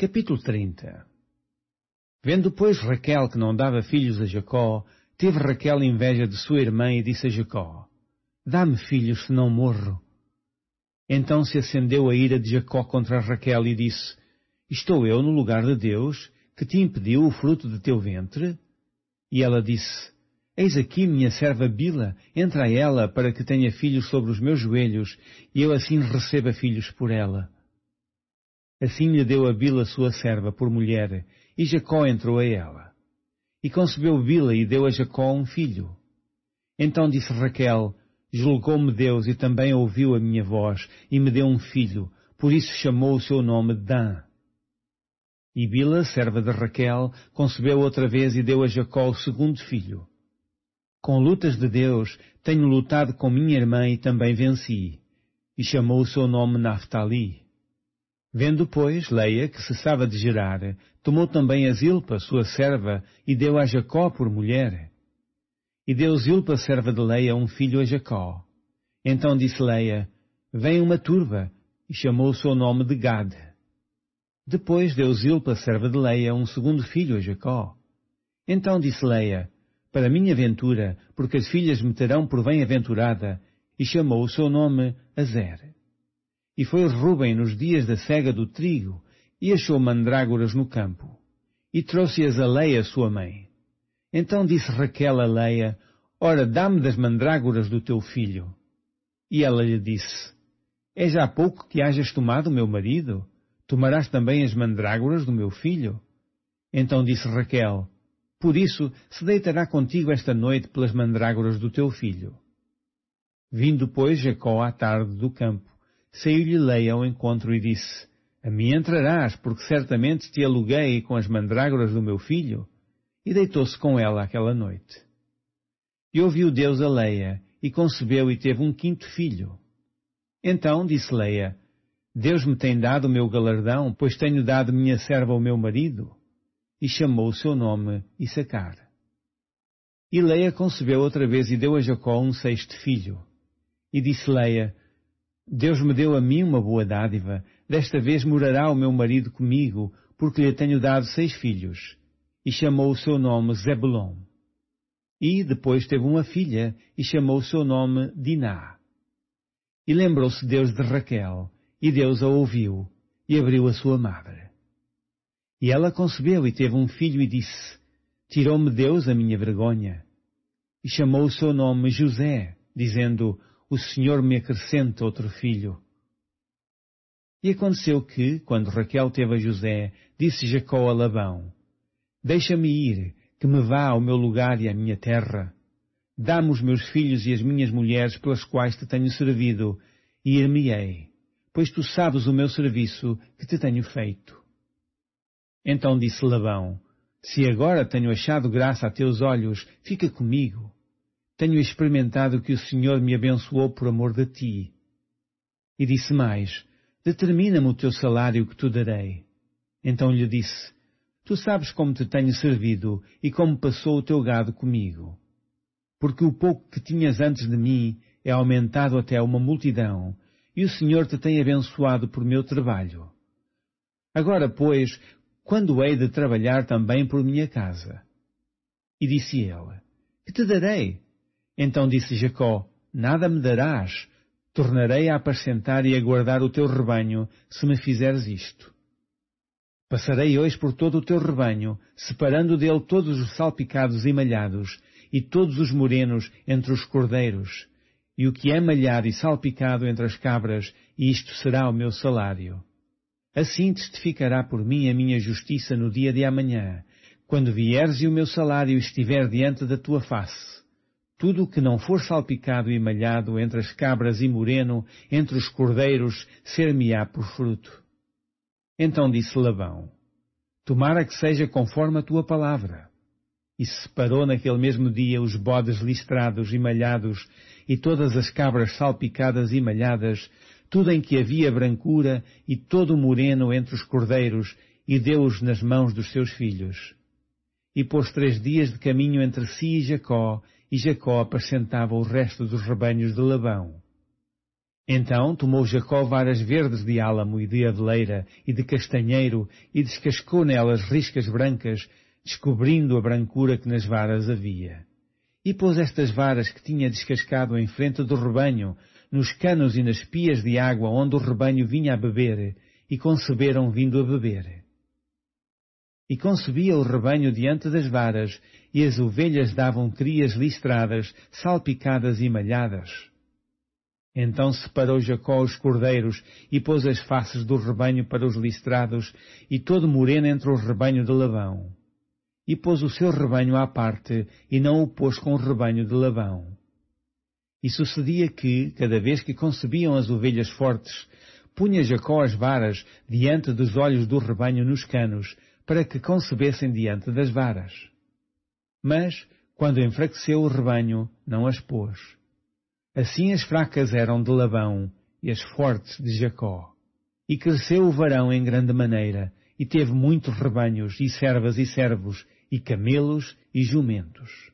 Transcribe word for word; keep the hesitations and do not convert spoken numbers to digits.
Capítulo trinta. Vendo, pois, Raquel que não dava filhos a Jacó, teve Raquel inveja de sua irmã e disse a Jacó: Dá-me filhos, senão morro. Então se acendeu a ira de Jacó contra Raquel e disse: Estou eu no lugar de Deus, que te impediu o fruto de teu ventre? E ela disse: Eis aqui minha serva Bila, entra ela para que tenha filhos sobre os meus joelhos, e eu assim receba filhos por ela. Assim lhe deu a Bila sua serva por mulher, e Jacó entrou a ela. E concebeu Bila e deu a Jacó um filho. Então disse Raquel: Julgou-me Deus e também ouviu a minha voz, e me deu um filho, por isso chamou o seu nome Dan. E Bila, serva de Raquel, concebeu outra vez e deu a Jacó o segundo filho. Com lutas de Deus tenho lutado com minha irmã e também venci. E chamou o seu nome Naftali. Vendo, pois, Leia, que cessava de gerar, tomou também a Zilpa, sua serva, e deu a Jacó por mulher. E deu Zilpa, serva de Leia, um filho a Jacó. Então disse Leia: Vem uma turba, e chamou o seu nome de Gad. Depois deu Zilpa, serva de Leia, um segundo filho a Jacó. Então disse Leia: Para minha ventura, porque as filhas me terão por bem-aventurada, e chamou o seu nome Azer. E foi Rúben nos dias da cega do trigo, e achou mandrágoras no campo, e trouxe-as a Leia, sua mãe. Então disse Raquel a Leia: Ora, dá-me das mandrágoras do teu filho. E ela lhe disse: É já pouco que hajas tomado meu marido? Tomarás também as mandrágoras do meu filho? Então disse Raquel: Por isso se deitará contigo esta noite pelas mandrágoras do teu filho. Vindo, pois, Jacó à tarde do campo, saiu-lhe Leia ao encontro e disse: A mim entrarás, porque certamente te aluguei com as mandrágoras do meu filho. E deitou-se com ela aquela noite. E ouviu Deus a Leia, e concebeu e teve um quinto filho. Então disse Leia: Deus me tem dado o meu galardão, pois tenho dado minha serva ao meu marido. E chamou o seu nome Issacar. E Leia concebeu outra vez e deu a Jacó um sexto filho. E disse Leia: Deus me deu a mim uma boa dádiva, desta vez morará o meu marido comigo, porque lhe tenho dado seis filhos. E chamou o seu nome Zebulon. E depois teve uma filha, e chamou o seu nome Diná. E lembrou-se Deus de Raquel, e Deus a ouviu, e abriu a sua madre. E ela concebeu e teve um filho e disse: Tirou-me Deus a minha vergonha. E chamou o seu nome José, dizendo: O Senhor me acrescenta outro filho. E aconteceu que, quando Raquel teve a José, disse Jacó a Labão: Deixa-me ir, que me vá ao meu lugar e à minha terra. Dá-me os meus filhos e as minhas mulheres pelas quais te tenho servido, e ir-me-ei, pois tu sabes o meu serviço que te tenho feito. Então disse Labão: Se agora tenho achado graça a teus olhos, fica comigo. Tenho experimentado que o Senhor me abençoou por amor de ti. E disse mais: Determina-me o teu salário que te darei. Então lhe disse: Tu sabes como te tenho servido e como passou o teu gado comigo. Porque o pouco que tinhas antes de mim é aumentado até uma multidão, e o Senhor te tem abençoado por meu trabalho. Agora, pois, quando hei de trabalhar também por minha casa? E disse ele: Que te darei? Então disse Jacó: Nada me darás. Tornarei a apacentar e a guardar o teu rebanho, se me fizeres isto. Passarei hoje por todo o teu rebanho, separando dele todos os salpicados e malhados, e todos os morenos entre os cordeiros, e o que é malhado e salpicado entre as cabras, e isto será o meu salário. Assim testificará por mim a minha justiça no dia de amanhã, quando vieres e o meu salário estiver diante da tua face. Tudo o que não for salpicado e malhado entre as cabras e moreno, entre os cordeiros, ser-me-á por fruto. Então disse Labão: Tomara que seja conforme a tua palavra. E separou naquele mesmo dia os bodes listrados e malhados, e todas as cabras salpicadas e malhadas, tudo em que havia brancura, e todo o moreno entre os cordeiros, e deu-os nas mãos dos seus filhos. E pôs três dias de caminho entre si e Jacó, e Jacó apacentava o resto dos rebanhos de Labão. Então tomou Jacó varas verdes de álamo e de aveleira e de castanheiro e descascou nelas riscas brancas, descobrindo a brancura que nas varas havia. E pôs estas varas que tinha descascado em frente do rebanho, nos canos e nas pias de água onde o rebanho vinha a beber, e conceberam vindo a beber. E concebia o rebanho diante das varas, e as ovelhas davam crias listradas, salpicadas e malhadas. Então separou Jacó os cordeiros, e pôs as faces do rebanho para os listrados, e todo moreno entre o rebanho de Labão. E pôs o seu rebanho à parte, e não o pôs com o rebanho de Labão. E sucedia que, cada vez que concebiam as ovelhas fortes, punha Jacó as varas diante dos olhos do rebanho nos canos, para que concebessem diante das varas. Mas, quando enfraqueceu o rebanho, não as pôs. Assim as fracas eram de Labão e as fortes de Jacó. E cresceu o varão em grande maneira, e teve muitos rebanhos, e servas e servos, e camelos e jumentos.